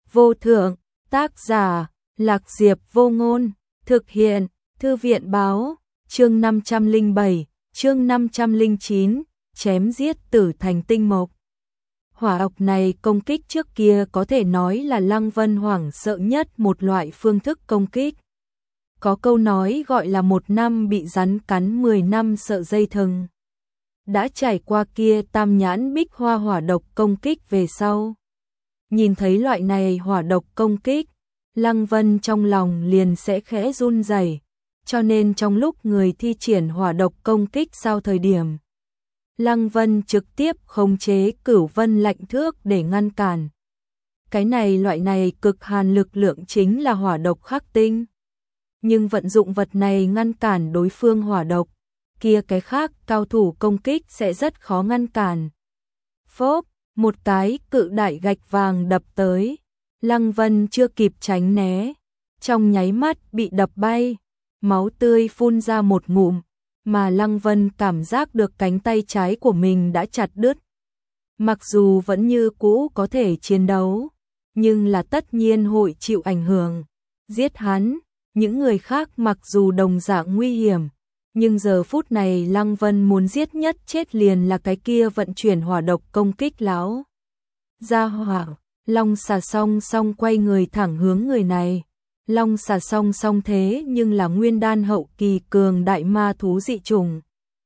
vô thượng, tác giả, Lạc Diệp Vô Ngôn, thực hiện, Thư viện báo, chương 507, chương 509, chém giết Tử Thành Tinh Mộc. Hỏa độc này công kích trước kia có thể nói là Lăng Vân hoảng sợ nhất một loại phương thức công kích. Có câu nói gọi là 1 năm bị rắn cắn 10 năm sợ dây thừng. Đã trải qua kia tam nhãn bích hoa hỏa độc công kích về sau. Nhìn thấy loại này hỏa độc công kích, Lăng Vân trong lòng liền sẽ khẽ run rẩy, cho nên trong lúc người thi triển hỏa độc công kích sau thời điểm, Lăng Vân trực tiếp khống chế Cửu Vân lạnh thước để ngăn cản. Cái này loại này cực hàn lực lượng chính là hỏa độc khắc tinh. Nhưng vận dụng vật này ngăn cản đối phương hỏa độc, kia cái khác cao thủ công kích sẽ rất khó ngăn cản. Phốp, một cái cự đại gạch vàng đập tới, Lăng Vân chưa kịp tránh né, trong nháy mắt bị đập bay, máu tươi phun ra một ngụm, mà Lăng Vân cảm giác được cánh tay trái của mình đã chặt đứt. Mặc dù vẫn như cũ có thể chiến đấu, nhưng là tất nhiên hội chịu ảnh hưởng. Giết hắn, những người khác mặc dù đồng dạng nguy hiểm, nhưng giờ phút này Lăng Vân muốn giết nhất chết liền là cái kia vận chuyển hỏa độc công kích lão gia hỏa. Long xà song song quay người thẳng hướng người này. Long xà song song thế nhưng là nguyên đan hậu kỳ cường đại ma thú dị chủng.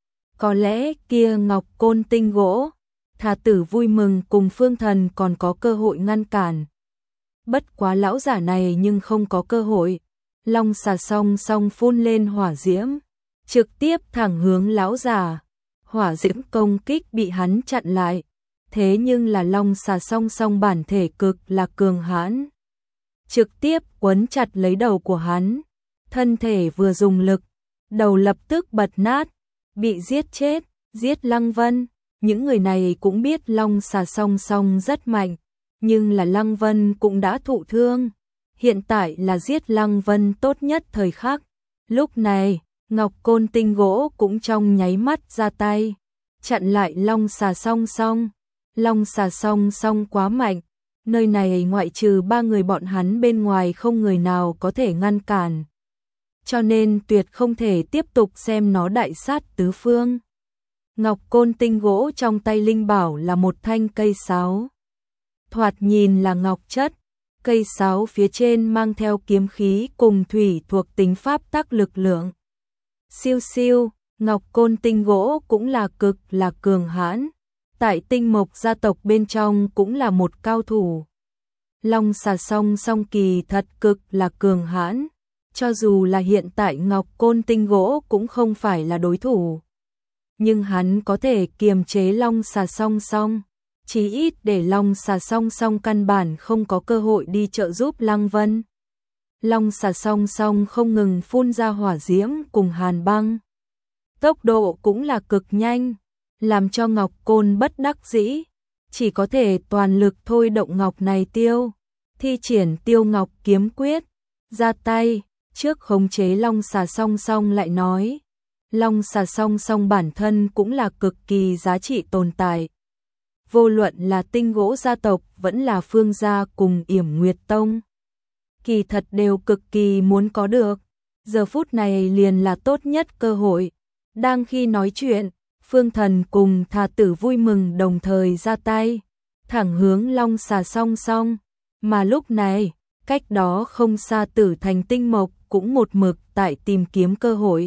Có lẽ kia ngọc côn tinh gỗ, Thà Tử vui mừng cùng Phương Thần còn có cơ hội ngăn cản. Bất quá lão giả này nhưng không có cơ hội. Long xà song song phun lên hỏa diễm, trực tiếp thẳng hướng lão giả. Hỏa diễm công kích bị hắn chặn lại. Thế nhưng là long xà song song bản thể cực là cường hãn, trực tiếp quấn chặt lấy đầu của hắn, thân thể vừa dùng lực, đầu lập tức bật nát, bị giết chết. Giết Lăng Vân, những người này cũng biết long xà song song rất mạnh, nhưng là Lăng Vân cũng đã thụ thương, hiện tại là giết Lăng Vân tốt nhất thời khắc. Lúc này, ngọc côn tinh gỗ cũng trong nháy mắt ra tay, chặn lại long xà song song. Long xà song song quá mạnh, nơi này ngoại trừ 3 người bọn hắn bên ngoài không người nào có thể ngăn cản. Cho nên tuyệt không thể tiếp tục xem nó đại sát tứ phương. Ngọc côn tinh gỗ trong tay linh bảo là một thanh cây sáo. Thoạt nhìn là ngọc chất, cây sáo phía trên mang theo kiếm khí cùng thủy thuộc tính pháp tắc lực lượng. Siêu siêu, ngọc côn tinh gỗ cũng là cực là cường hãn. Tại Tinh Mộc gia tộc bên trong cũng là một cao thủ. Long xà song song kỳ thật cực là cường hãn, cho dù là hiện tại ngọc côn tinh gỗ cũng không phải là đối thủ. Nhưng hắn có thể kiềm chế long xà song song, chí ít để long xà song song căn bản không có cơ hội đi trợ giúp Lăng Vân. Long xà song song không ngừng phun ra hỏa diễm cùng hàn băng. Tốc độ cũng là cực nhanh, làm cho ngọc côn bất đắc dĩ, chỉ có thể toàn lực thôi động ngọc này tiêu, thi triển tiêu ngọc kiếm quyết, ra tay, trước khống chế long xà song song lại nói. Long xà song song bản thân cũng là cực kỳ giá trị tồn tại. Vô luận là Tinh Gỗ gia tộc vẫn là Phương gia cùng Yểm Nguyệt Tông, kỳ thật đều cực kỳ muốn có được. Giờ phút này liền là tốt nhất cơ hội. Đang khi nói chuyện, Phương Thần cùng Thà Tử vui mừng đồng thời ra tay, thẳng hướng long xà song song. Mà lúc này, cách đó không xa Tử Thành Tinh Mộc cũng một mực tại tìm kiếm cơ hội.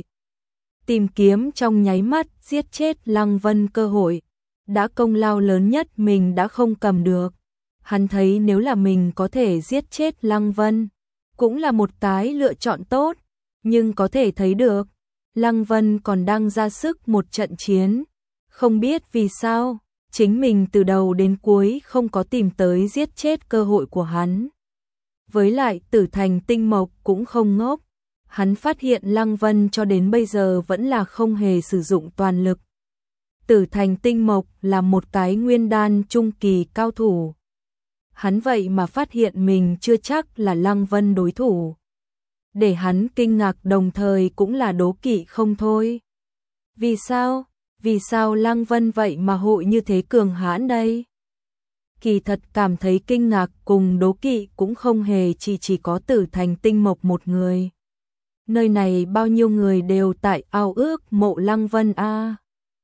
Tìm kiếm trong nháy mắt giết chết Lăng Vân cơ hội. Đã công lao lớn nhất mình đã không cầm được. Hắn thấy nếu là mình có thể giết chết Lăng Vân, cũng là một cái lựa chọn tốt. Nhưng có thể thấy được, Lăng Vân còn đang ra sức một trận chiến. Không biết vì sao, chính mình từ đầu đến cuối không có tìm tới giết chết cơ hội của hắn. Với lại Tử Thành Tinh Mộc cũng không ngốc. Hắn phát hiện Lăng Vân cho đến bây giờ vẫn là không hề sử dụng toàn lực. Tử Thành Tinh Mộc là một cái nguyên đan trung kỳ cao thủ. Hắn vậy mà phát hiện mình chưa chắc là Lăng Vân đối thủ. Để hắn kinh ngạc đồng thời cũng là đố kỵ không thôi. Vì sao? Vì sao Lăng Vân vậy mà hội như thế cường hãn đây? kỳ thật cảm thấy kinh ngạc cùng đố kỵ cũng không hề chỉ có Tử Thành Tinh Mộc một người. Nơi này bao nhiêu người đều tại ao ước mộ Lăng Vân a.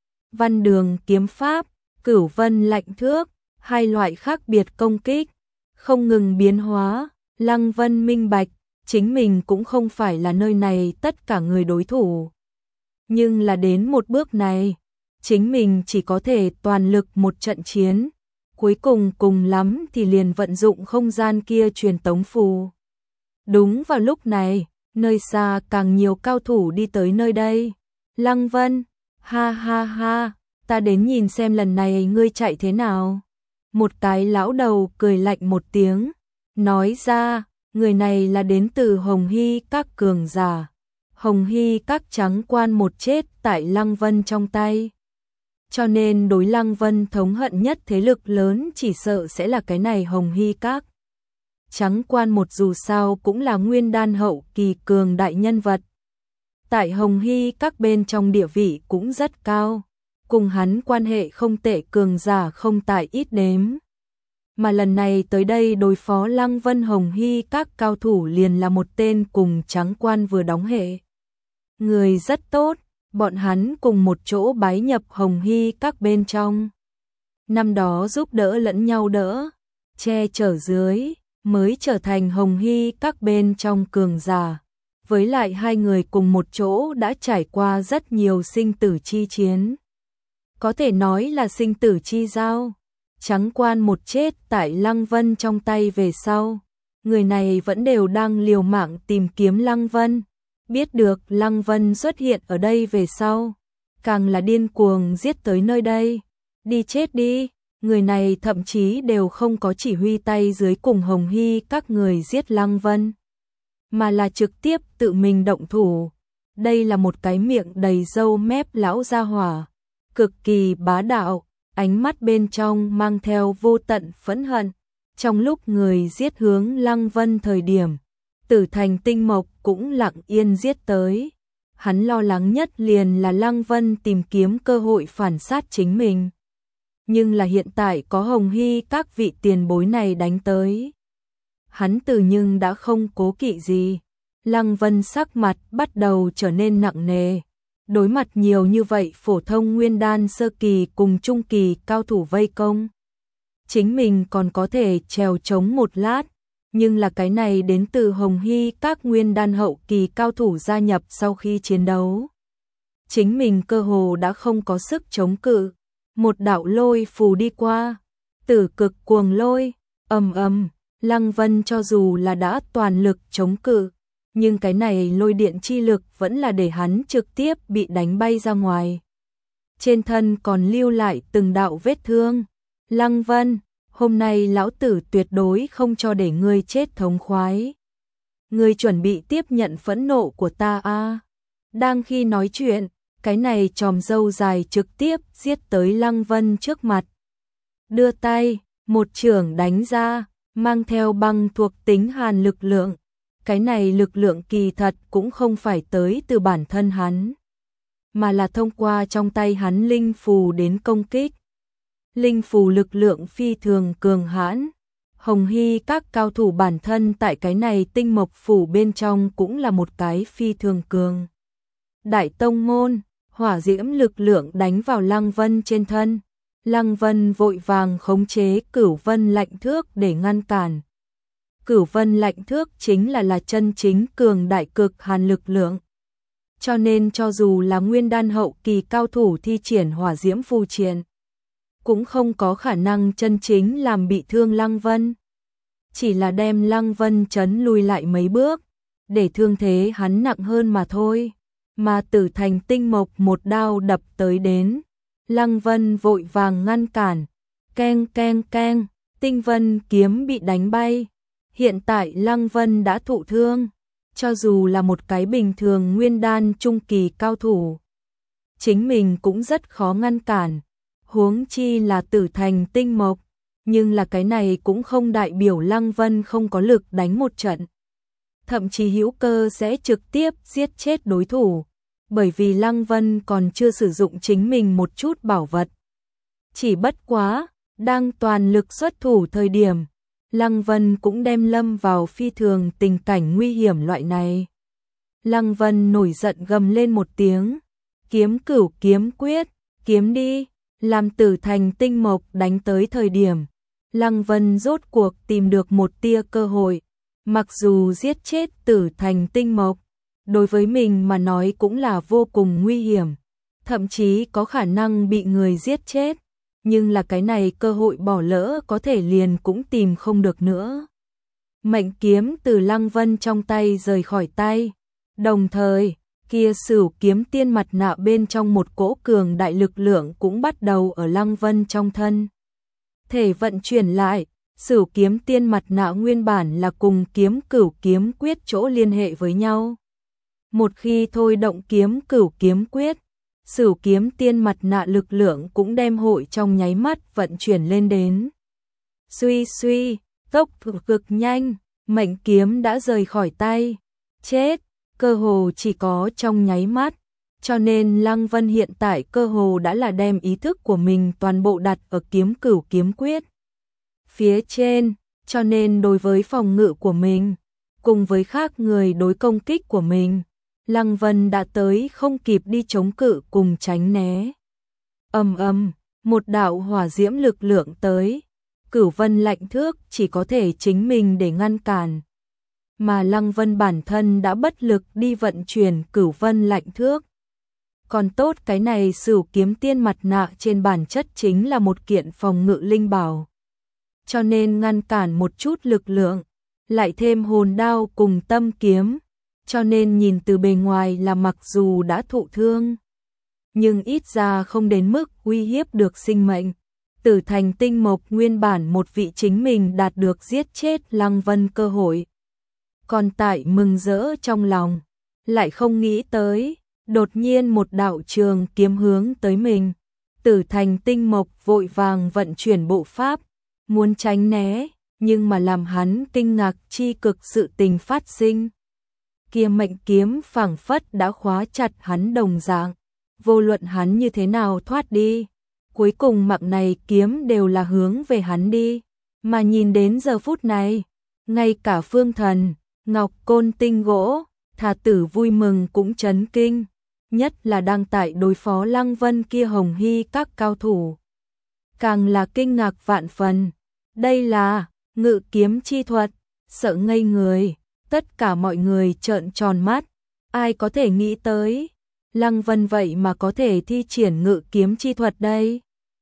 Văn Đường kiếm pháp, Cửu Vân lạnh thước, hai loại khác biệt công kích, không ngừng biến hóa, Lăng Vân minh bạch, chính mình cũng không phải là nơi này tất cả người đối thủ. Nhưng là đến một bước này, chính mình chỉ có thể toàn lực một trận chiến, cuối cùng cùng lắm thì liền vận dụng không gian kia truyền tống phù. Đúng vào lúc này, nơi xa càng nhiều cao thủ đi tới nơi đây. Lăng Vân, ha ha ha, ta đến nhìn xem lần này ngươi chạy thế nào. Một cái lão đầu cười lạnh một tiếng, nói ra, người này là đến từ Hồng Hy các cường giả. Hồng Hy các trắng quan một chết tại Lăng Vân trong tay. Cho nên đối Lăng Vân thống hận nhất thế lực lớn chỉ sợ sẽ là cái này Hồng Hy các. Trắng quan một dù sao cũng là nguyên đan hậu kỳ cường đại nhân vật. Tại Hồng Hy các bên trong địa vị cũng rất cao. Cùng hắn quan hệ không tệ cường giả không tại ít đếm. Mà lần này tới đây đối phó Lăng Vân Hồng Hy các cao thủ liền là một tên cùng trắng quan vừa đóng hệ. Người rất tốt, bọn hắn cùng một chỗ bái nhập Hồng Hy các bên trong. Năm đó giúp đỡ lẫn nhau đỡ, che chở dưới, mới trở thành Hồng Hy các bên trong cường giả. Với lại hai người cùng một chỗ đã trải qua rất nhiều sinh tử chi chiến. Có thể nói là sinh tử chi giao. Trắng quan một chết tại Lăng Vân trong tay về sau. Người này vẫn đều đang liều mạng tìm kiếm Lăng Vân. Biết được Lăng Vân xuất hiện ở đây về sau. Càng là điên cuồng giết tới nơi đây. Đi chết đi. Người này thậm chí đều không có chỉ huy tay dưới cùng Hồng Hy các người giết Lăng Vân. Mà là trực tiếp tự mình động thủ. Đây là một cái miệng đầy râu mép lão gia hỏa. Cực kỳ bá đạo, ánh mắt bên trong mang theo vô tận phẫn hận. Trong lúc người giết hướng Lăng Vân thời điểm, Tử Thành Tinh Mộc cũng lặng yên giết tới. Hắn lo lắng nhất liền là Lăng Vân tìm kiếm cơ hội phản sát chính mình. Nhưng là hiện tại có Hồng Hy các vị tiền bối này đánh tới. Hắn từ nhưng đã không cố kỵ gì. Lăng Vân sắc mặt bắt đầu trở nên nặng nề. Đối mặt nhiều như vậy phổ thông nguyên đan sơ kỳ cùng trung kỳ cao thủ vây công. Chính mình còn có thể trèo chống một lát, nhưng là cái này đến từ Hồng Hy các nguyên đan hậu kỳ cao thủ gia nhập sau khi chiến đấu. Chính mình cơ hồ đã không có sức chống cự. Một đạo lôi phù đi qua, Tử Cực Cuồng Lôi, ầm ầm, Lăng Vân cho dù là đã toàn lực chống cự, nhưng cái này lôi điện chi lực vẫn là để hắn trực tiếp bị đánh bay ra ngoài. Trên thân còn lưu lại từng đạo vết thương. Lăng Vân, hôm nay lão tử tuyệt đối không cho để ngươi chết thống khoái. Ngươi chuẩn bị tiếp nhận phẫn nộ của ta a. Đang khi nói chuyện, cái này chòm râu dài trực tiếp giết tới Lăng Vân trước mặt. Đưa tay, một chưởng đánh ra, mang theo băng thuộc tính hàn lực lượng. Cái này lực lượng kỳ thật cũng không phải tới từ bản thân hắn, mà là thông qua trong tay hắn linh phù đến công kích. Linh phù lực lượng phi thường cường hãn. Hồng Hy các cao thủ bản thân tại cái này tinh mộc phủ bên trong cũng là một cái phi thường cường. Đại tông môn, hỏa diễm lực lượng đánh vào Lăng Vân trên thân. Lăng Vân vội vàng khống chế Cửu Vân lạnh thước để ngăn cản. Cửu Vân lạnh thước chính là chân chính cường đại cực hàn lực lượng. Cho nên cho dù là nguyên đan hậu kỳ cao thủ thi triển hỏa diễm phù triện, cũng không có khả năng chân chính làm bị thương Lăng Vân. Chỉ là đem Lăng Vân chấn lùi lại mấy bước, để thương thế hắn nặng hơn mà thôi. Mà Tử Thành Tinh Mộc một đao đập tới đến. Lăng Vân vội vàng ngăn cản. Keng keng keng, Tinh Vân kiếm bị đánh bay. Hiện tại Lăng Vân đã thụ thương. Cho dù là một cái bình thường nguyên đan trung kỳ cao thủ, chính mình cũng rất khó ngăn cản. Huống chi là Tử Thành Tinh Mộc. Nhưng là cái này cũng không đại biểu Lăng Vân không có lực đánh một trận. Thậm chí hữu cơ sẽ trực tiếp giết chết đối thủ. Bởi vì Lăng Vân còn chưa sử dụng chính mình một chút bảo vật. Chỉ bất quá, Đang toàn lực xuất thủ thời điểm, Lăng Vân cũng đem lâm vào phi thường tình cảnh nguy hiểm loại này. Lăng Vân nổi giận gầm lên một tiếng, kiếm cửu kiếm quyết, kiếm đi, làm Tử Thành Tinh Mộc đánh tới thời điểm. Lăng Vân rốt cuộc tìm được một tia cơ hội, mặc dù giết chết Tử Thành Tinh Mộc, đối với mình mà nói cũng là vô cùng nguy hiểm, thậm chí có khả năng bị người giết chết, nhưng là cái này cơ hội bỏ lỡ có thể liền cũng tìm không được nữa. Mệnh kiếm từ Lăng Vân trong tay rời khỏi tay, đồng thời, kia Sửu kiếm tiên mặt nạ bên trong một cỗ cường đại lực lượng cũng bắt đầu ở Lăng Vân trong thân thể vận chuyển lại. Sửu kiếm tiên mặt nạ nguyên bản là cùng kiếm cửu kiếm quyết chỗ liên hệ với nhau. Một khi thôi động kiếm cửu kiếm quyết, Sửu kiếm tiên mặt nạ lực lượng cũng đem hội trong nháy mắt vận chuyển lên đến. Suy suy, tốc cực nhanh, mệnh kiếm đã rời khỏi tay. Chết, cơ hồ chỉ có trong nháy mắt, cho nên Lăng Vân hiện tại cơ hồ đã là đem ý thức của mình toàn bộ đặt ở kiếm cửu kiếm quyết phía trên, cho nên đối với phòng ngự của mình, cùng với khác người đối công kích của mình, Lăng Vân đã tới không kịp đi chống cự cùng tránh né. Ầm ầm, một đạo hỏa diễm lực lượng tới, Cửu Vân lạnh thước chỉ có thể chính mình để ngăn cản. Mà Lăng Vân bản thân đã bất lực đi vận chuyển Cửu Vân lạnh thước. Còn tốt cái này Sửu kiếm tiên mặt nạ trên bản chất chính là một kiện phòng ngự linh bảo, cho nên ngăn cản một chút lực lượng, lại thêm hồn đao cùng tâm kiếm, cho nên nhìn từ bề ngoài là mặc dù đã thụ thương, nhưng ít ra không đến mức uy hiếp được sinh mệnh. Tử Thành Tinh Mộc nguyên bản một vị chính mình đạt được giết chết Lăng Vân cơ hội, còn tại mừng rỡ trong lòng, lại không nghĩ tới, đột nhiên một đạo trường kiếm hướng tới mình. Tử Thành Tinh Mộc vội vàng vận chuyển bộ pháp, muốn tránh né, nhưng mà làm hắn kinh ngạc chi cực sự tình phát sinh. Kia mệnh kiếm phảng phất đã khóa chặt hắn đồng dạng, vô luận hắn như thế nào thoát đi, cuối cùng mạng này kiếm đều là hướng về hắn đi. Mà nhìn đến giờ phút này, ngay cả Phương Thần, Ngọc Côn Tinh Gỗ, Thà Tử vui mừng cũng chấn kinh, nhất là đang tại đối phó Lăng Vân kia Hồng Hy các cao thủ, càng là kinh ngạc vạn phần. Đây là ngự kiếm chi thuật, sợ ngây người, tất cả mọi người trợn tròn mắt, ai có thể nghĩ tới, Lăng Vân vậy mà có thể thi triển ngự kiếm chi thuật đây.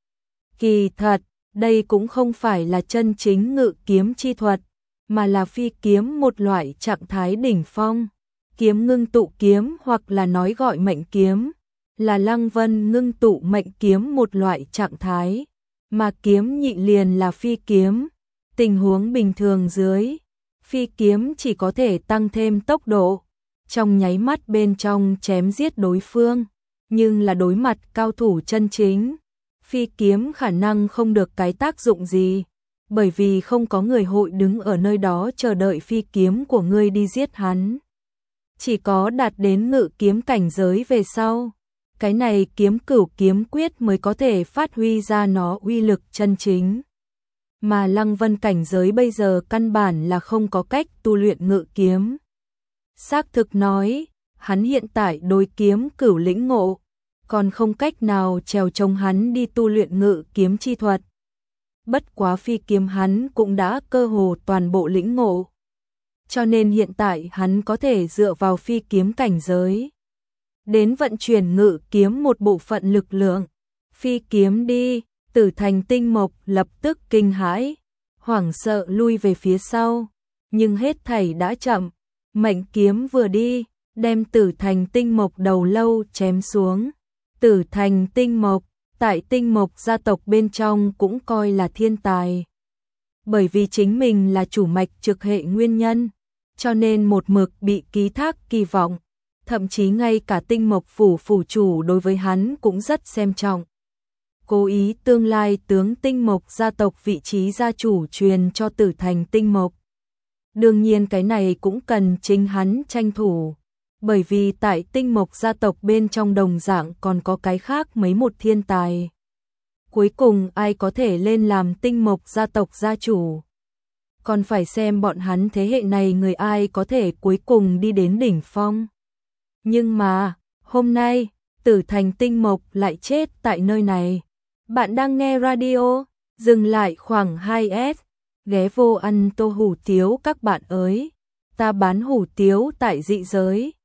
Kỳ thật, đây cũng không phải là chân chính ngự kiếm chi thuật, mà là phi kiếm một loại trạng thái đỉnh phong. Kiếm ngưng tụ kiếm hoặc là nói gọi mệnh kiếm, là Lăng Vân ngưng tụ mệnh kiếm một loại trạng thái, mà kiếm nhị liền là phi kiếm. Tình huống bình thường dưới, phi kiếm chỉ có thể tăng thêm tốc độ, trong nháy mắt bên trong chém giết đối phương, nhưng là đối mặt cao thủ chân chính, phi kiếm khả năng không được cái tác dụng gì, bởi vì không có người hội đứng ở nơi đó chờ đợi phi kiếm của ngươi đi giết hắn. Chỉ có đạt đến ngự kiếm cảnh giới về sau, cái này kiếm cửu kiếm quyết mới có thể phát huy ra nó uy lực chân chính. Mà Lăng Vân cảnh giới bây giờ căn bản là không có cách tu luyện ngự kiếm. Xác thực nói, hắn hiện tại đối kiếm cửu lĩnh ngộ, còn không cách nào trèo trông hắn đi tu luyện ngự kiếm chi thuật. Bất quá phi kiếm hắn cũng đã cơ hồ toàn bộ lĩnh ngộ, cho nên hiện tại hắn có thể dựa vào phi kiếm cảnh giới đến vận chuyển ngự kiếm một bộ phận lực lượng. Phi kiếm đi, Tử Thành Tinh Mộc lập tức kinh hãi, hoảng sợ lui về phía sau, nhưng hết thảy đã chậm, mệnh kiếm vừa đi, đem Tử Thành Tinh Mộc đầu lâu chém xuống. Tử Thành Tinh Mộc, tại Tinh Mộc gia tộc bên trong cũng coi là thiên tài. Bởi vì chính mình là chủ mạch trực hệ nguyên nhân, cho nên một mực bị ký thác kỳ vọng, thậm chí ngay cả Tinh Mộc phủ phủ chủ đối với hắn cũng rất xem trọng. Cố ý tương lai tướng Tinh Mộc gia tộc vị trí gia chủ truyền cho Tử Thành Tinh Mộc. Đương nhiên cái này cũng cần chính hắn tranh thủ, bởi vì tại Tinh Mộc gia tộc bên trong đồng dạng còn có cái khác mấy một thiên tài. cuối cùng ai có thể lên làm Tinh Mộc gia tộc gia chủ. Còn phải xem bọn hắn thế hệ này người ai có thể cuối cùng đi đến đỉnh phong. Nhưng mà, hôm nay, Tử Thành Tinh Mộc lại chết tại nơi này. Bạn đang nghe radio, dừng lại khoảng 2S, ghé vô ăn tô hủ tiếu các bạn ơi. Ta bán hủ tiếu tại dị giới.